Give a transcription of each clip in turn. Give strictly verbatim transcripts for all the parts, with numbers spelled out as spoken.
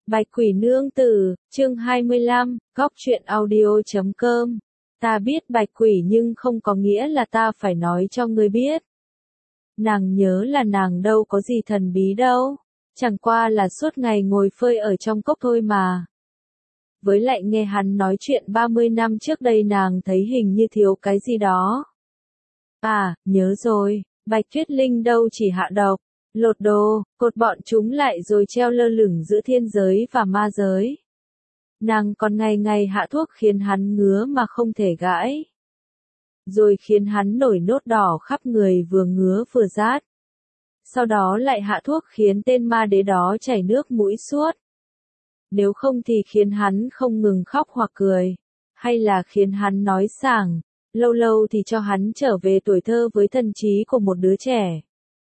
Bạch Quỷ Nương Tử, chương hai mươi lăm, góc truyện audio chấm com. Ta biết Bạch Quỷ nhưng không có nghĩa là ta phải nói cho ngươi biết. Nàng nhớ là nàng đâu có gì thần bí đâu, chẳng qua là suốt ngày ngồi phơi ở trong cốc thôi mà. Với lại nghe hắn nói chuyện ba mươi năm trước đây nàng thấy hình như thiếu cái gì đó. À, nhớ rồi, Bạch Tuyết Linh đâu chỉ hạ độc, lột đồ, cột bọn chúng lại rồi treo lơ lửng giữa thiên giới và ma giới. Nàng còn ngày ngày hạ thuốc khiến hắn ngứa mà không thể gãi. Rồi khiến hắn nổi nốt đỏ khắp người vừa ngứa vừa rát. Sau đó lại hạ thuốc khiến tên ma đế đó chảy nước mũi suốt. Nếu không thì khiến hắn không ngừng khóc hoặc cười. Hay là khiến hắn nói sảng, lâu lâu thì cho hắn trở về tuổi thơ với thần trí của một đứa trẻ.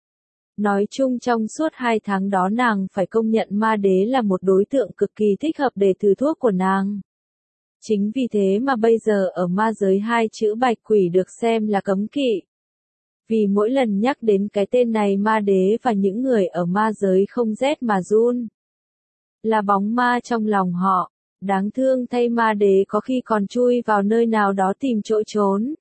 Nói chung trong suốt hai tháng đó nàng phải công nhận ma đế là một đối tượng cực kỳ thích hợp để thử thuốc của nàng. Chính vì thế mà bây giờ ở ma giới hai chữ Bạch Quỷ được xem là cấm kỵ. Vì mỗi lần nhắc đến cái tên này ma đế và những người ở ma giới không rét mà run. Là bóng ma trong lòng họ, đáng thương thay ma đế có khi còn chui vào nơi nào đó tìm chỗ trốn.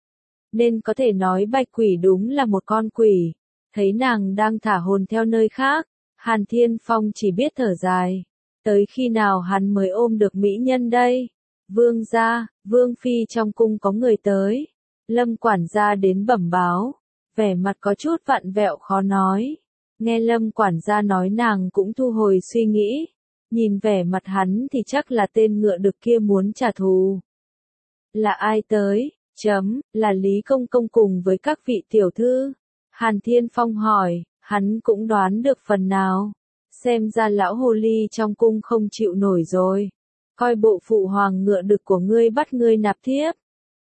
Nên có thể nói Bạch Quỷ đúng là một con quỷ. Thấy nàng đang thả hồn theo nơi khác, Hàn Thiên Phong chỉ biết thở dài. Tới khi nào hắn mới ôm được mỹ nhân đây? Vương gia, Vương Phi trong cung có người tới. Lâm quản gia đến bẩm báo, vẻ mặt có chút vặn vẹo khó nói. Nghe Lâm quản gia nói nàng cũng thu hồi suy nghĩ. Nhìn vẻ mặt hắn thì chắc là tên ngựa đực kia muốn trả thù. Là ai tới? Chấm, là Lý Công Công cùng với các vị tiểu thư. Hàn Thiên Phong hỏi, hắn cũng đoán được phần nào. Xem ra lão hồ ly trong cung không chịu nổi rồi. Coi bộ phụ hoàng ngựa đực của ngươi bắt ngươi nạp thiếp.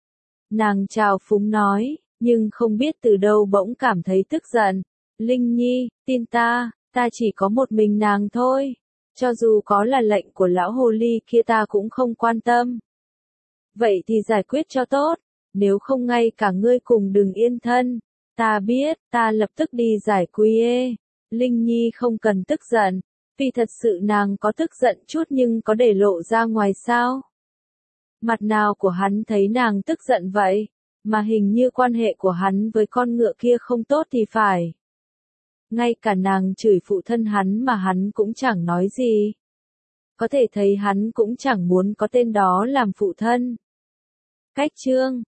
Nàng chào phúng nói, nhưng không biết từ đâu bỗng cảm thấy tức giận. Linh Nhi, tin ta, ta chỉ có một mình nàng thôi. Cho dù có là lệnh của lão hồ ly kia ta cũng không quan tâm. Vậy thì giải quyết cho tốt, nếu không ngay cả ngươi cùng đừng yên thân. Ta biết, ta lập tức đi giải quy ê. Linh Nhi không cần tức giận, vì thật sự nàng có tức giận chút nhưng có để lộ ra ngoài sao? Mặt nào của hắn thấy nàng tức giận vậy, mà hình như quan hệ của hắn với con ngựa kia không tốt thì phải. Ngay cả nàng chửi phụ thân hắn mà hắn cũng chẳng nói gì. Có thể thấy hắn cũng chẳng muốn có tên đó làm phụ thân. Cách chương,